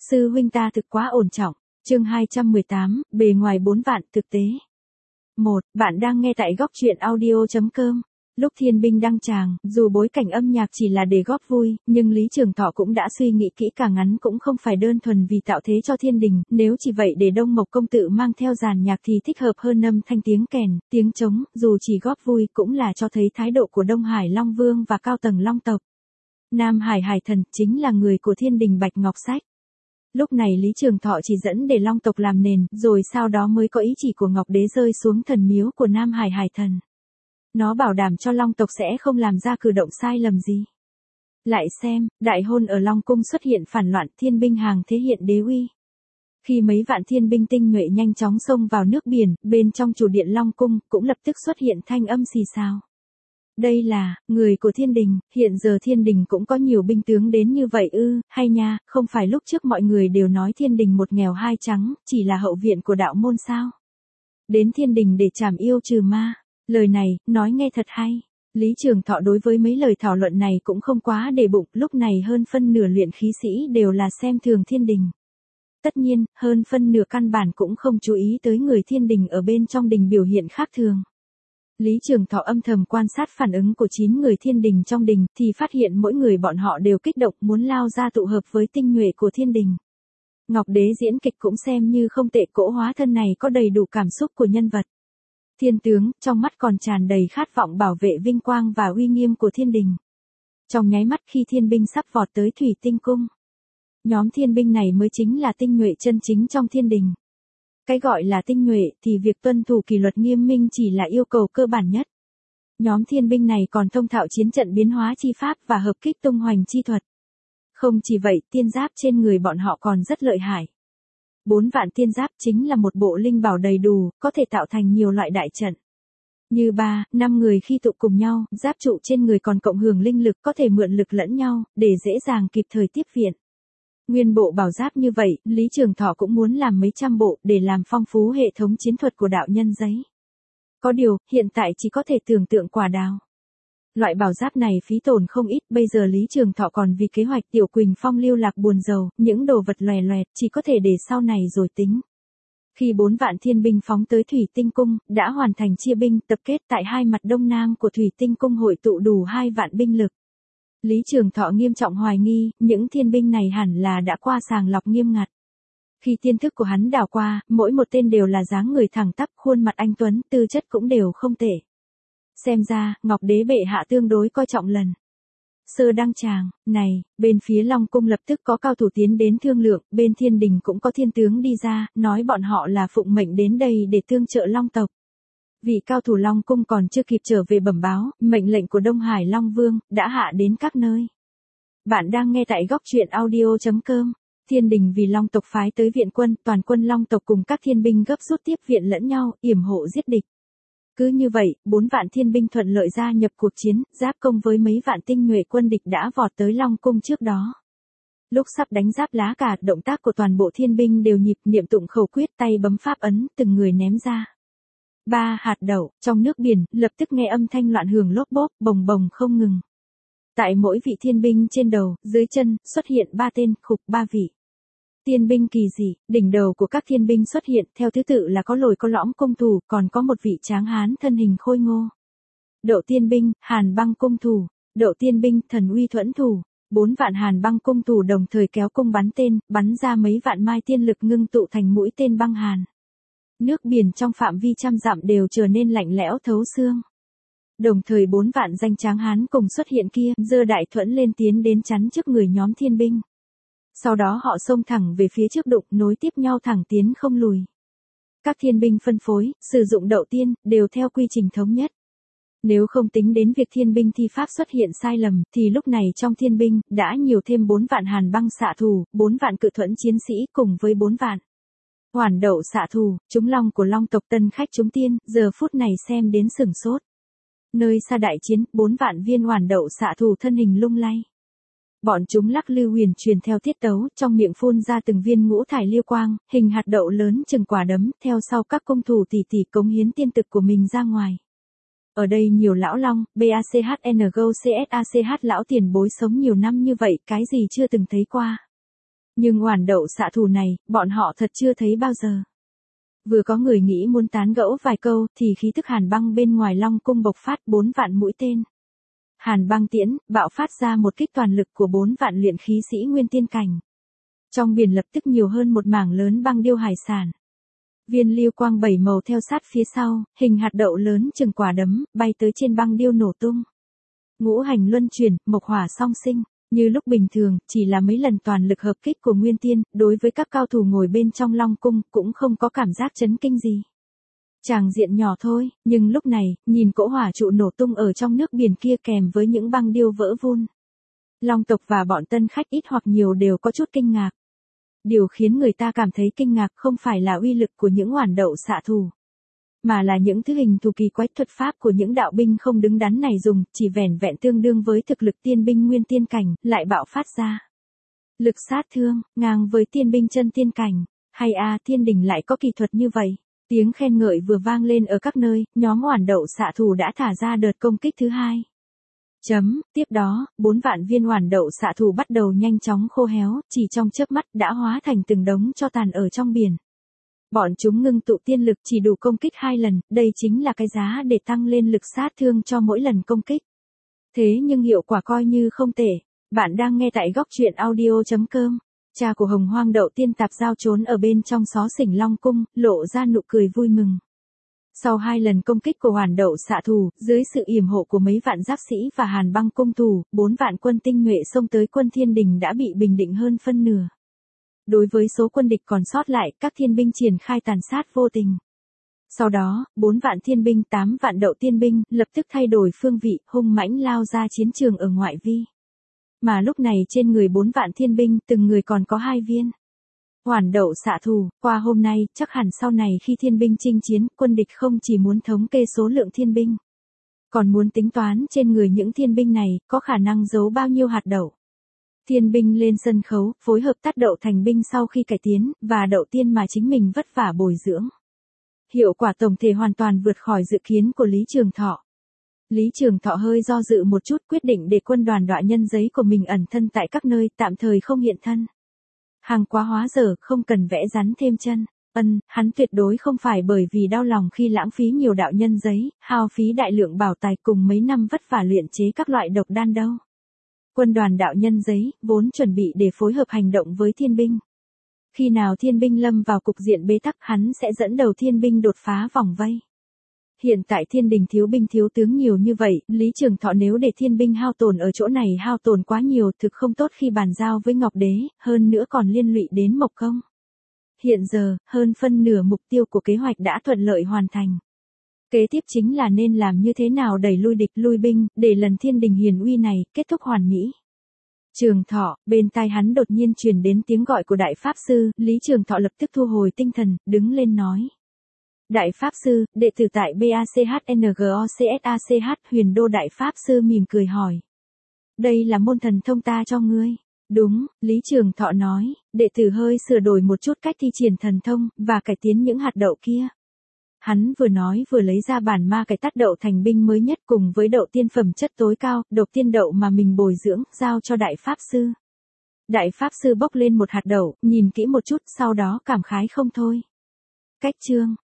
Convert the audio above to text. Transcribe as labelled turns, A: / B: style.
A: Sư huynh ta thực quá ổn trọng. Chương 218, bề ngoài 4 vạn thực tế. 1. Bạn đang nghe tại góc truyện audio.com. Lúc Thiên Binh đăng tràng, dù bối cảnh âm nhạc chỉ là để góp vui, nhưng Lý Trường Thọ cũng đã suy nghĩ kỹ càng, ngắn cũng không phải đơn thuần vì tạo thế cho thiên đình, nếu chỉ vậy để Đông Mộc công tử mang theo dàn nhạc thì thích hợp hơn âm thanh tiếng kèn, tiếng trống, dù chỉ góp vui cũng là cho thấy thái độ của Đông Hải Long Vương và cao tầng Long tộc. Nam Hải Hải Thần chính là người của thiên đình Bạch Ngọc Sách. Lúc này Lý Trường Thọ chỉ dẫn để Long tộc làm nền, rồi sau đó mới có ý chỉ của Ngọc Đế rơi xuống thần miếu của Nam Hải Hải Thần. Nó bảo đảm cho Long tộc sẽ không làm ra cử động sai lầm gì. Lại xem, đại hôn ở Long cung xuất hiện phản loạn, thiên binh hàng thế hiện đế uy. Khi mấy vạn thiên binh tinh nhuệ nhanh chóng xông vào nước biển, bên trong chủ điện Long cung cũng lập tức xuất hiện thanh âm xì xào. Đây là người của thiên đình, hiện giờ thiên đình cũng có nhiều binh tướng đến như vậy ư? Hay nha, không phải lúc trước mọi người đều nói thiên đình một nghèo hai trắng, chỉ là hậu viện của đạo môn sao? Đến thiên đình để trảm yêu trừ ma. Lời này, nói nghe thật hay. Lý Trường Thọ đối với mấy lời thảo luận này cũng không quá để bụng, lúc này hơn phân nửa luyện khí sĩ đều là xem thường thiên đình. Tất nhiên, hơn phân nửa căn bản cũng không chú ý tới người thiên đình ở bên trong đình biểu hiện khác thường. Lý Trường Thọ âm thầm quan sát phản ứng của 9 người thiên đình trong đình, thì phát hiện mỗi người bọn họ đều kích động muốn lao ra tụ hợp với tinh nhuệ của thiên đình. Ngọc Đế diễn kịch cũng xem như không tệ, cỗ hóa thân này có đầy đủ cảm xúc của nhân vật. Thiên tướng, trong mắt còn tràn đầy khát vọng bảo vệ vinh quang và uy nghiêm của thiên đình. Trong nháy mắt khi thiên binh sắp vọt tới Thủy Tinh Cung. Nhóm thiên binh này mới chính là tinh nhuệ chân chính trong thiên đình. Cái gọi là tinh nhuệ thì việc tuân thủ kỷ luật nghiêm minh chỉ là yêu cầu cơ bản nhất. Nhóm thiên binh này còn thông thạo chiến trận biến hóa chi pháp và hợp kích tung hoành chi thuật. Không chỉ vậy, tiên giáp trên người bọn họ còn rất lợi hại. 4 vạn tiên giáp chính là một bộ linh bảo đầy đủ, có thể tạo thành nhiều loại đại trận. Như 3-5 người khi tụ cùng nhau, giáp trụ trên người còn cộng hưởng linh lực, có thể mượn lực lẫn nhau, để dễ dàng kịp thời tiếp viện. Nguyên bộ bảo giáp như vậy, Lý Trường Thọ cũng muốn làm mấy trăm bộ, để làm phong phú hệ thống chiến thuật của đạo nhân giấy. Có điều, hiện tại chỉ có thể tưởng tượng quả đào. Loại bảo giáp này phí tổn không ít, bây giờ Lý Trường Thọ còn vì kế hoạch Tiểu Quỳnh Phong lưu lạc buồn rầu, những đồ vật lòe loẹt, chỉ có thể để sau này rồi tính. Khi 4 vạn thiên binh phóng tới Thủy Tinh Cung, đã hoàn thành chia binh, tập kết tại hai mặt đông nam của Thủy Tinh Cung hội tụ đủ 2 vạn binh lực. Lý Trường Thọ nghiêm trọng hoài nghi, những thiên binh này hẳn là đã qua sàng lọc nghiêm ngặt. Khi tiên thức của hắn đảo qua, mỗi một tên đều là dáng người thẳng tắp, khuôn mặt anh tuấn, tư chất cũng đều không tệ. Xem ra, Ngọc Đế bệ hạ tương đối coi trọng lần sơ đăng tràng này. Bên phía Long cung lập tức có cao thủ tiến đến thương lượng, bên thiên đình cũng có thiên tướng đi ra, nói bọn họ là phụng mệnh đến đây để tương trợ Long tộc. Vị cao thủ Long cung còn chưa kịp trở về bẩm báo, mệnh lệnh của Đông Hải Long Vương đã hạ đến các nơi. Bạn đang nghe tại góc truyện audio.com. Thiên đình vì Long tộc phái tới viện quân, toàn quân Long tộc cùng các thiên binh gấp rút tiếp viện lẫn nhau, yểm hộ giết địch. Cứ như vậy, 4 vạn thiên binh thuận lợi gia nhập cuộc chiến, giáp công với mấy vạn tinh nhuệ quân địch đã vọt tới Long cung trước đó. Lúc sắp đánh giáp lá cà, động tác của toàn bộ thiên binh đều nhịp niệm tụng khẩu quyết, tay bấm pháp ấn, từng người ném ra 3 hạt đậu, trong nước biển, lập tức nghe âm thanh loạn hưởng lốp bốp, bồng bồng không ngừng. Tại mỗi vị thiên binh trên đầu, dưới chân, xuất hiện 3 tên, khục 3 vị. Tiên binh kỳ dị, đỉnh đầu của các thiên binh xuất hiện, theo thứ tự là có lồi có lõm cung thủ, còn có một vị tráng hán thân hình khôi ngô. Độ tiên binh, Hàn Băng cung thủ, độ tiên binh, Thần Uy thuẫn thủ. 4 vạn Hàn Băng cung thủ đồng thời kéo cung bắn tên, bắn ra mấy vạn mai tiên lực ngưng tụ thành mũi tên băng hàn. Nước biển trong phạm vi trăm dặm đều trở nên lạnh lẽo thấu xương. Đồng thời 4 vạn danh tráng hán cùng xuất hiện kia, giơ đại thuẫn lên tiến đến chắn trước người nhóm thiên binh. Sau đó họ xông thẳng về phía trước đụng, nối tiếp nhau thẳng tiến không lùi. Các thiên binh phân phối, sử dụng đậu tiên, đều theo quy trình thống nhất. Nếu không tính đến việc thiên binh thi pháp xuất hiện sai lầm, thì lúc này trong thiên binh, đã nhiều thêm 4 vạn Hàn Băng xạ thủ, 4 vạn cự thuẫn chiến sĩ cùng với 4 vạn Hoản đậu xạ thủ, chúng long của Long tộc tân khách chúng tiên, giờ phút này xem đến sửng sốt. Nơi xa đại chiến, 4 vạn viên hoản đậu xạ thủ thân hình lung lay. Bọn chúng lắc lư huyền truyền theo tiết tấu, trong miệng phun ra từng viên ngũ thải liêu quang, hình hạt đậu lớn chừng quả đấm, theo sau các cung thủ tỉ tỉ cống hiến tiên thực của mình ra ngoài. Ở đây nhiều lão long, BACHNGOCSACH lão tiền bối sống nhiều năm như vậy, cái gì chưa từng thấy qua. Nhưng oản đậu xạ thủ này, bọn họ thật chưa thấy bao giờ. Vừa có người nghĩ muốn tán gẫu vài câu, thì khí tức hàn băng bên ngoài Long cung bộc phát 4 vạn mũi tên. Hàn băng tiễn, bạo phát ra một kích toàn lực của 4 vạn luyện khí sĩ nguyên tiên cảnh. Trong biển lập tức nhiều hơn một mảng lớn băng điêu hải sản. Viên lưu quang 7 màu theo sát phía sau, hình hạt đậu lớn chừng quả đấm, bay tới trên băng điêu nổ tung. Ngũ hành luân chuyển, mộc hỏa song sinh. Như lúc bình thường, chỉ là mấy lần toàn lực hợp kích của Nguyên Tiên, đối với các cao thủ ngồi bên trong Long Cung, cũng không có cảm giác chấn kinh gì. Tràng diện nhỏ thôi, nhưng lúc này, nhìn cỗ hỏa trụ nổ tung ở trong nước biển kia kèm với những băng điêu vỡ vun. Long tộc và bọn tân khách ít hoặc nhiều đều có chút kinh ngạc. Điều khiến người ta cảm thấy kinh ngạc không phải là uy lực của những oản đậu xạ thủ, mà là những thứ hình thù kỳ quái thuật pháp của những đạo binh không đứng đắn này dùng, chỉ vẻn vẹn tương đương với thực lực tiên binh nguyên tiên cảnh, lại bạo phát ra. Lực sát thương, ngang với tiên binh chân tiên cảnh, hay thiên đình lại có kỳ thuật như vậy. Tiếng khen ngợi vừa vang lên ở các nơi, nhóm oản đậu xạ thủ đã thả ra đợt công kích thứ hai. Tiếp đó, 4 vạn viên oản đậu xạ thủ bắt đầu nhanh chóng khô héo, chỉ trong chớp mắt đã hóa thành từng đống tro tàn ở trong biển. Bọn chúng ngưng tụ tiên lực chỉ đủ công kích 2 lần, đây chính là cái giá để tăng lên lực sát thương cho mỗi lần công kích. Thế nhưng hiệu quả coi như không tệ. Bạn đang nghe tại góc truyện audio.com. Cha của Hồng Hoang Đậu Tiên Tạp Giao trốn ở bên trong xó xỉnh Long Cung, lộ ra nụ cười vui mừng. Sau 2 lần công kích của oản đậu xạ thủ, dưới sự yểm hộ của mấy vạn giáp sĩ và Hàn băng cung thủ, 4 vạn quân tinh nhuệ xông tới quân thiên đình đã bị bình định hơn phân nửa. Đối với số quân địch còn sót lại, các thiên binh triển khai tàn sát vô tình. Sau đó, 4 vạn thiên binh 8 vạn đậu tiên binh, lập tức thay đổi phương vị, hung mãnh lao ra chiến trường ở ngoại vi. Mà lúc này trên người 4 vạn thiên binh, từng người còn có 2 viên. Oản đậu xạ thủ, qua hôm nay, chắc hẳn sau này khi thiên binh chinh chiến, quân địch không chỉ muốn thống kê số lượng thiên binh, còn muốn tính toán trên người những thiên binh này, có khả năng giấu bao nhiêu hạt đậu. Thiên binh lên sân khấu, phối hợp tát đậu thành binh sau khi cải tiến, và đậu tiên mà chính mình vất vả bồi dưỡng. Hiệu quả tổng thể hoàn toàn vượt khỏi dự kiến của Lý Trường Thọ. Lý Trường Thọ hơi do dự một chút, quyết định để quân đoàn Đoạ Nhân Giấy của mình ẩn thân tại các nơi, tạm thời không hiện thân. Hàng quá hóa dở, không cần vẽ rắn thêm chân. Hắn tuyệt đối không phải bởi vì đau lòng khi lãng phí nhiều đạo nhân giấy, hao phí đại lượng bảo tài cùng mấy năm vất vả luyện chế các loại độc đan đâu. Quân đoàn đạo nhân giấy, vốn chuẩn bị để phối hợp hành động với thiên binh. Khi nào thiên binh lâm vào cục diện bế tắc, hắn sẽ dẫn đầu thiên binh đột phá vòng vây. Hiện tại thiên đình thiếu binh thiếu tướng nhiều như vậy, Lý Trường Thọ nếu để thiên binh hao tổn ở chỗ này hao tổn quá nhiều thực không tốt khi bàn giao với Ngọc Đế, hơn nữa còn liên lụy đến Mộc Công. Hiện giờ, hơn phân nửa mục tiêu của kế hoạch đã thuận lợi hoàn thành. Kế tiếp chính là nên làm như thế nào đẩy lui địch lui binh, để lần thiên đình hiền uy này kết thúc hoàn mỹ. Trường Thọ, bên tai hắn đột nhiên truyền đến tiếng gọi của Đại Pháp Sư, Lý Trường Thọ lập tức thu hồi tinh thần, đứng lên nói. Đại Pháp Sư, đệ tử tại BACHNGOCSACH, Huyền Đô Đại Pháp Sư mỉm cười hỏi. Đây là môn thần thông ta cho ngươi. Đúng, Lý Trường Thọ nói, đệ tử hơi sửa đổi một chút cách thi triển thần thông, và cải tiến những hạt đậu kia. Hắn vừa nói vừa lấy ra bản ma cải tát đậu thành binh mới nhất cùng với đậu tiên phẩm chất tối cao, độc tiên đậu mà mình bồi dưỡng, giao cho Đại Pháp Sư. Đại Pháp Sư bốc lên một hạt đậu, nhìn kỹ một chút, sau đó cảm khái không thôi. Cách chương,